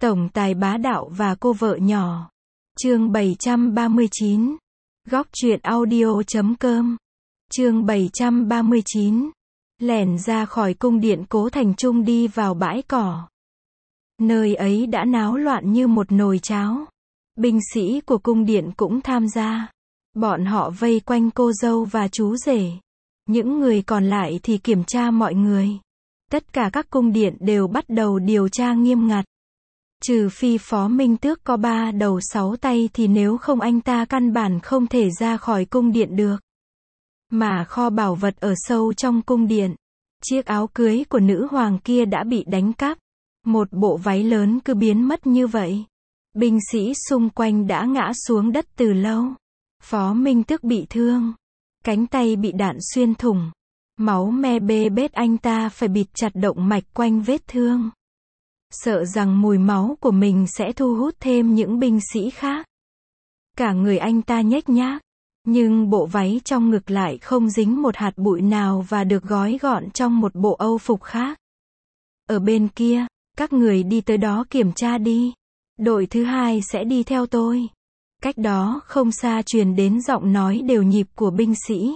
Tổng tài bá đạo và cô vợ nhỏ. Chương 739. Góc truyện audio.com. Chương 739. Lẻn ra khỏi cung điện Cố Thành Trung đi vào bãi cỏ. Nơi ấy đã náo loạn như một nồi cháo. Binh sĩ của cung điện cũng tham gia. Bọn họ vây quanh cô dâu và chú rể. Những người còn lại thì kiểm tra mọi người. Tất cả các cung điện đều bắt đầu điều tra nghiêm ngặt. Trừ phi Phó Minh Tước có 3 đầu 6 tay thì nếu không anh ta căn bản không thể ra khỏi cung điện được. Mà kho bảo vật ở sâu trong cung điện. Chiếc áo cưới của nữ hoàng kia đã bị đánh cắp. Một bộ váy lớn cứ biến mất như vậy. Binh sĩ xung quanh đã ngã xuống đất từ lâu. Phó Minh Tước bị thương. Cánh tay bị đạn xuyên thủng. Máu me bê bết, anh ta phải bịt chặt động mạch quanh vết thương. Sợ rằng mùi máu của mình sẽ thu hút thêm những binh sĩ khác. Cả người anh ta nhếch nhác. Nhưng bộ váy trong ngực lại không dính một hạt bụi nào và được gói gọn trong một bộ âu phục khác. Ở bên kia, các người đi tới đó kiểm tra đi. Đội thứ 2 sẽ đi theo tôi. Cách đó không xa truyền đến giọng nói đều nhịp của binh sĩ.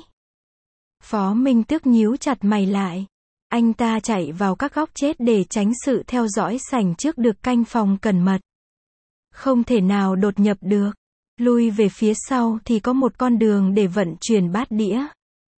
Phó Minh Tước nhíu chặt mày lại. Anh ta chạy vào các góc chết để tránh sự theo dõi sảnh trước được canh phòng cẩn mật. Không thể nào đột nhập được. Lui về phía sau thì có một con đường để vận chuyển bát đĩa.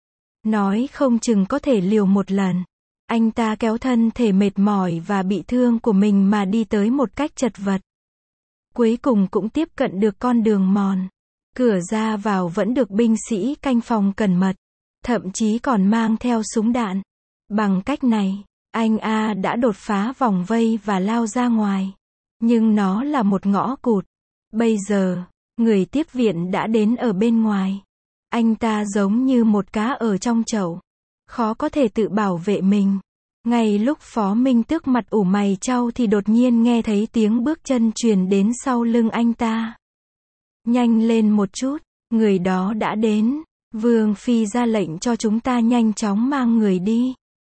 Nói không chừng có thể liều một lần. Anh ta kéo thân thể mệt mỏi và bị thương của mình mà đi tới một cách chật vật. Cuối cùng cũng tiếp cận được con đường mòn. Cửa ra vào vẫn được binh sĩ canh phòng cẩn mật. Thậm chí còn mang theo súng đạn. Bằng cách này, anh A đã đột phá vòng vây và lao ra ngoài. Nhưng nó là một ngõ cụt. Bây giờ, người tiếp viện đã đến ở bên ngoài. Anh ta giống như một cá ở trong chậu. Khó có thể tự bảo vệ mình. Ngay lúc Phó Minh Tước mặt ủ mày chau thì đột nhiên nghe thấy tiếng bước chân truyền đến sau lưng anh ta. Nhanh lên một chút, người đó đã đến. Vương Phi ra lệnh cho chúng ta nhanh chóng mang người đi.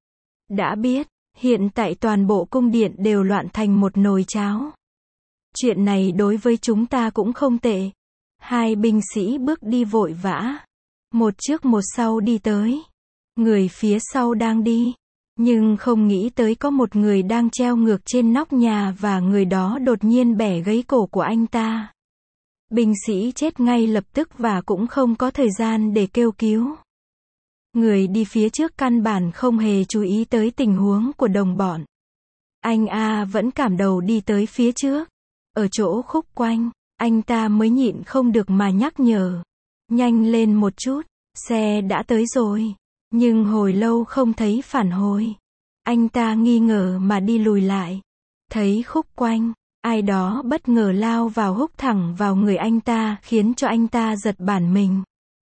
Đã biết, hiện tại toàn bộ cung điện đều loạn thành một nồi cháo. Chuyện này đối với chúng ta cũng không tệ. Hai binh sĩ bước đi vội vã. Một trước một sau đi tới. Người phía sau đang đi. Nhưng không nghĩ tới có một người đang treo ngược trên nóc nhà và người đó đột nhiên bẻ gãy cổ của anh ta. Binh sĩ chết ngay lập tức và cũng không có thời gian để kêu cứu. Người đi phía trước căn bản không hề chú ý tới tình huống của đồng bọn. Anh A vẫn cảm đầu đi tới phía trước. Ở chỗ khúc quanh, anh ta mới nhịn không được mà nhắc nhở. Nhanh lên một chút, xe đã tới rồi. Nhưng hồi lâu không thấy phản hồi. Anh ta nghi ngờ mà đi lùi lại. Thấy khúc quanh, ai đó bất ngờ lao vào húc thẳng vào người anh ta khiến cho anh ta giật bản mình.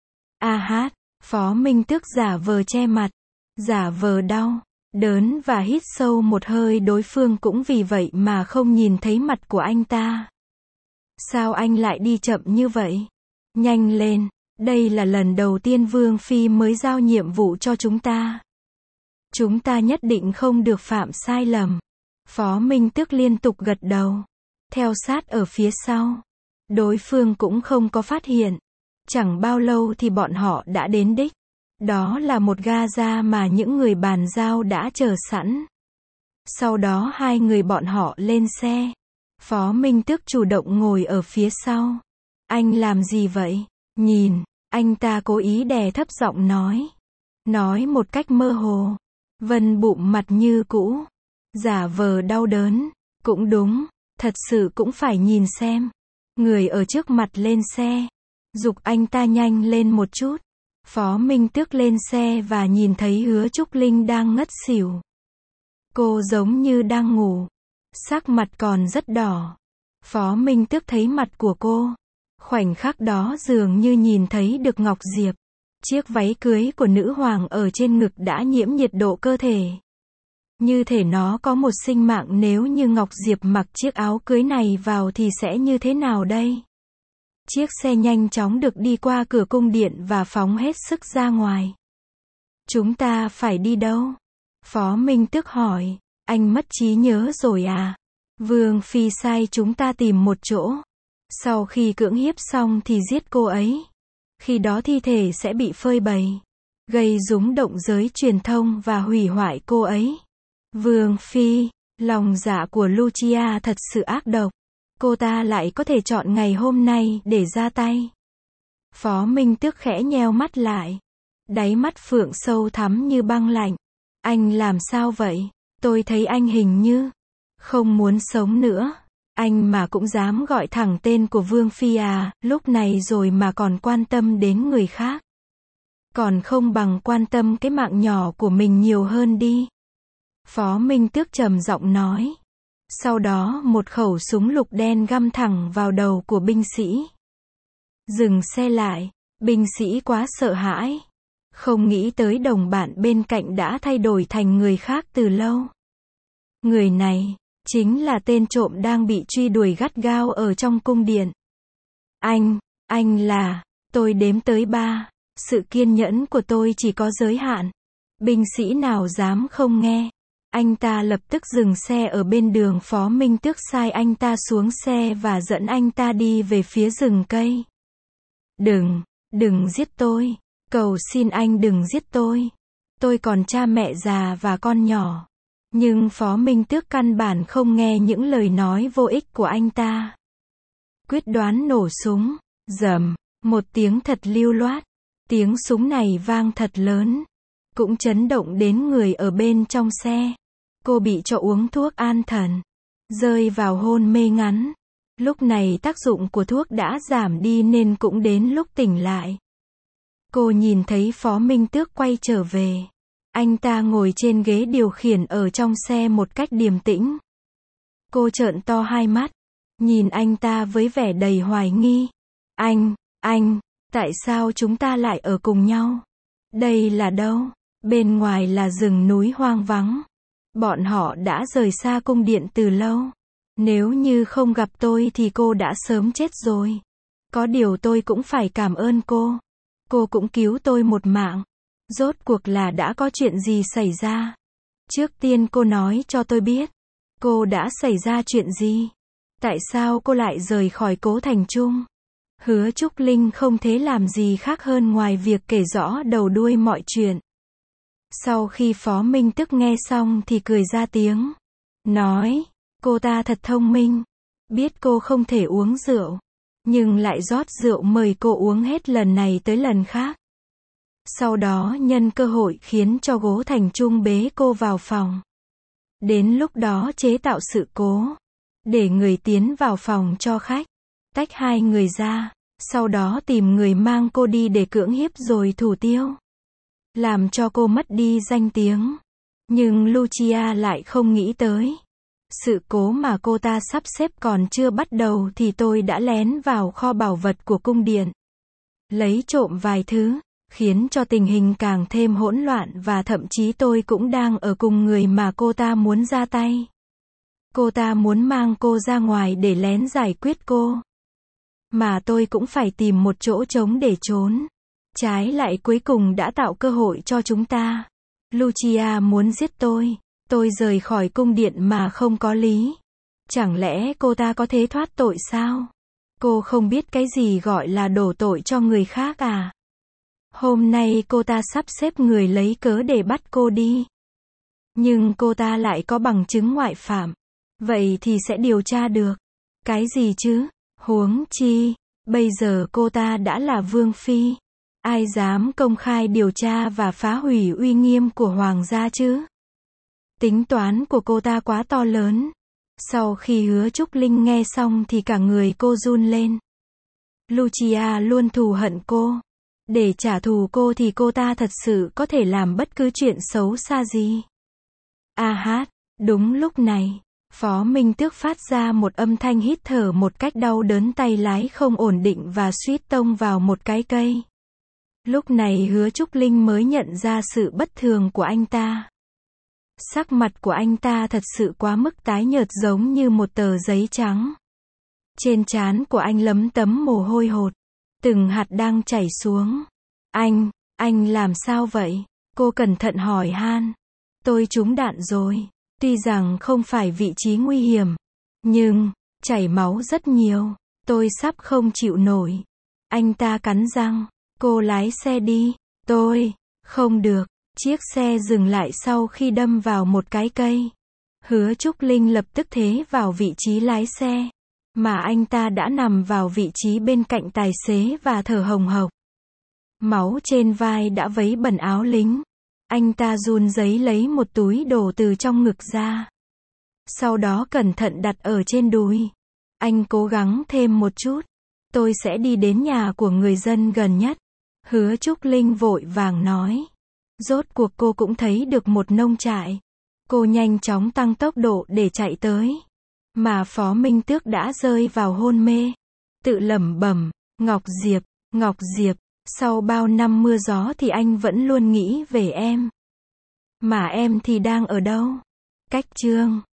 A hát, Phó Minh Tước giả vờ che mặt, giả vờ đau, đớn và hít sâu một hơi, đối phương cũng vì vậy mà không nhìn thấy mặt của anh ta. Sao anh lại đi chậm như vậy? Nhanh lên, đây là lần đầu tiên Vương Phi mới giao nhiệm vụ cho chúng ta. Chúng ta nhất định không được phạm sai lầm. Phó Minh Tước liên tục gật đầu. Theo sát ở phía sau. Đối phương cũng không có phát hiện. Chẳng bao lâu thì bọn họ đã đến đích. Đó là một Gaza mà những người bàn giao đã chờ sẵn. Sau đó hai người bọn họ lên xe. Phó Minh Tước chủ động ngồi ở phía sau. Anh làm gì vậy? Nhìn, anh ta cố ý đè thấp giọng nói. Nói một cách mơ hồ. Vân bụng mặt như cũ. Giả vờ đau đớn. Cũng đúng, thật sự cũng phải nhìn xem. Người ở trước mặt lên xe. Giục anh ta nhanh lên một chút. Phó Minh Tước lên xe và nhìn thấy Hứa Trúc Linh đang ngất xỉu. Cô giống như đang ngủ. Sắc mặt còn rất đỏ. Phó Minh Tước thấy mặt của cô. Khoảnh khắc đó dường như nhìn thấy được Ngọc Diệp. Chiếc váy cưới của nữ hoàng ở trên ngực đã nhiễm nhiệt độ cơ thể. Như thể nó có một sinh mạng, nếu như Ngọc Diệp mặc chiếc áo cưới này vào thì sẽ như thế nào đây? Chiếc xe nhanh chóng được đi qua cửa cung điện và phóng hết sức ra ngoài. Chúng ta phải đi đâu? Phó Minh Tước hỏi. Anh mất trí nhớ rồi à? Vương Phi sai chúng ta tìm một chỗ. Sau khi cưỡng hiếp xong thì giết cô ấy. Khi đó thi thể sẽ bị phơi bày, gây rúng động giới truyền thông và hủy hoại cô ấy. Vương Phi, lòng dạ của Lucia thật sự ác độc. Cô ta lại có thể chọn ngày hôm nay để ra tay. Phó Minh Tước khẽ nheo mắt lại. Đáy mắt Phượng sâu thẳm như băng lạnh. Anh làm sao vậy? Tôi thấy anh hình như không muốn sống nữa. Anh mà cũng dám gọi thẳng tên của Vương Phi à, lúc này rồi mà còn quan tâm đến người khác. Còn không bằng quan tâm cái mạng nhỏ của mình nhiều hơn đi. Phó Minh Tước trầm giọng nói. Sau đó một khẩu súng lục đen găm thẳng vào đầu của binh sĩ. Dừng xe lại, binh sĩ quá sợ hãi. Không nghĩ tới đồng bạn bên cạnh đã thay đổi thành người khác từ lâu. Người này chính là tên trộm đang bị truy đuổi gắt gao ở trong cung điện. Anh là, tôi đếm tới 3, sự kiên nhẫn của tôi chỉ có giới hạn. Binh sĩ nào dám không nghe. Anh ta lập tức dừng xe ở bên đường. Phó Minh Tước sai anh ta xuống xe và dẫn anh ta đi về phía rừng cây. Đừng giết tôi. Cầu xin anh đừng giết tôi. Tôi còn cha mẹ già và con nhỏ. Nhưng Phó Minh Tước căn bản không nghe những lời nói vô ích của anh ta. Quyết đoán nổ súng. Rầm, một tiếng thật lưu loát. Tiếng súng này vang thật lớn. Cũng chấn động đến người ở bên trong xe. Cô bị cho uống thuốc an thần. Rơi vào hôn mê ngắn. Lúc này tác dụng của thuốc đã giảm đi nên cũng đến lúc tỉnh lại. Cô nhìn thấy Phó Minh Tước quay trở về. Anh ta ngồi trên ghế điều khiển ở trong xe một cách điềm tĩnh. Cô trợn to hai mắt. Nhìn anh ta với vẻ đầy hoài nghi. Anh, tại sao chúng ta lại ở cùng nhau? Đây là đâu? Bên ngoài là rừng núi hoang vắng. Bọn họ đã rời xa cung điện từ lâu. Nếu như không gặp tôi thì cô đã sớm chết rồi. Có điều tôi cũng phải cảm ơn cô. Cô cũng cứu tôi một mạng. Rốt cuộc là đã có chuyện gì xảy ra? Trước tiên cô nói cho tôi biết. Cô đã xảy ra chuyện gì? Tại sao cô lại rời khỏi Cố Thành Trung? Hứa Trúc Linh không thể làm gì khác hơn ngoài việc kể rõ đầu đuôi mọi chuyện. Sau khi Phó Minh Tước nghe xong thì cười ra tiếng. Nói, cô ta thật thông minh. Biết cô không thể uống rượu. Nhưng lại rót rượu mời cô uống hết lần này tới lần khác. Sau đó nhân cơ hội khiến cho Cố Thành Trung bế cô vào phòng. Đến lúc đó chế tạo sự cố. Để người tiến vào phòng cho khách. Tách hai người ra. Sau đó tìm người mang cô đi để cưỡng hiếp rồi thủ tiêu. Làm cho cô mất đi danh tiếng. Nhưng Lucia lại không nghĩ tới. Sự cố mà cô ta sắp xếp còn chưa bắt đầu thì tôi đã lén vào kho bảo vật của cung điện. Lấy trộm vài thứ. Khiến cho tình hình càng thêm hỗn loạn và thậm chí tôi cũng đang ở cùng người mà cô ta muốn ra tay. Cô ta muốn mang cô ra ngoài để lén giải quyết cô. Mà tôi cũng phải tìm một chỗ trống để trốn. Trái lại cuối cùng đã tạo cơ hội cho chúng ta. Lucia muốn giết tôi rời khỏi cung điện mà không có lý. Chẳng lẽ cô ta có thể thoát tội sao? Cô không biết cái gì gọi là đổ tội cho người khác à? Hôm nay cô ta sắp xếp người lấy cớ để bắt cô đi. Nhưng cô ta lại có bằng chứng ngoại phạm. Vậy thì sẽ điều tra được. Cái gì chứ? Huống chi, bây giờ cô ta đã là Vương Phi. Ai dám công khai điều tra và phá hủy uy nghiêm của Hoàng gia chứ? Tính toán của cô ta quá to lớn. Sau khi Hứa Trúc Linh nghe xong thì cả người cô run lên. Lucia luôn thù hận cô. Để trả thù cô thì cô ta thật sự có thể làm bất cứ chuyện xấu xa gì. A hát, đúng lúc này, Phó Minh Tước phát ra một âm thanh hít thở một cách đau đớn, tay lái không ổn định và suýt tông vào một cái cây. Lúc này Hứa Trúc Linh mới nhận ra sự bất thường của anh ta. Sắc mặt của anh ta thật sự quá mức tái nhợt giống như một tờ giấy trắng. Trên trán của anh lấm tấm mồ hôi hột. Từng hạt đang chảy xuống. Anh làm sao vậy? Cô cẩn thận hỏi han. Tôi trúng đạn rồi. Tuy rằng không phải vị trí nguy hiểm. Nhưng, chảy máu rất nhiều. Tôi sắp không chịu nổi. Anh ta cắn răng. Cô lái xe đi. Tôi, không được. Chiếc xe dừng lại sau khi đâm vào một cái cây. Hứa Trúc Linh lập tức thế vào vị trí lái xe. Mà anh ta đã nằm vào vị trí bên cạnh tài xế và thở hồng hộc. Máu trên vai đã vấy bẩn áo lính. Anh ta run rẩy lấy một túi đồ từ trong ngực ra. Sau đó cẩn thận đặt ở trên đùi. Anh cố gắng thêm một chút. Tôi sẽ đi đến nhà của người dân gần nhất. Hứa Trúc Linh vội vàng nói. Rốt cuộc cô cũng thấy được một nông trại. Cô nhanh chóng tăng tốc độ để chạy tới. Mà Phó Minh Tước đã rơi vào hôn mê. Tự lẩm bẩm, Ngọc Diệp, sau bao năm mưa gió thì anh vẫn luôn nghĩ về em. Mà em thì đang ở đâu? Cách chương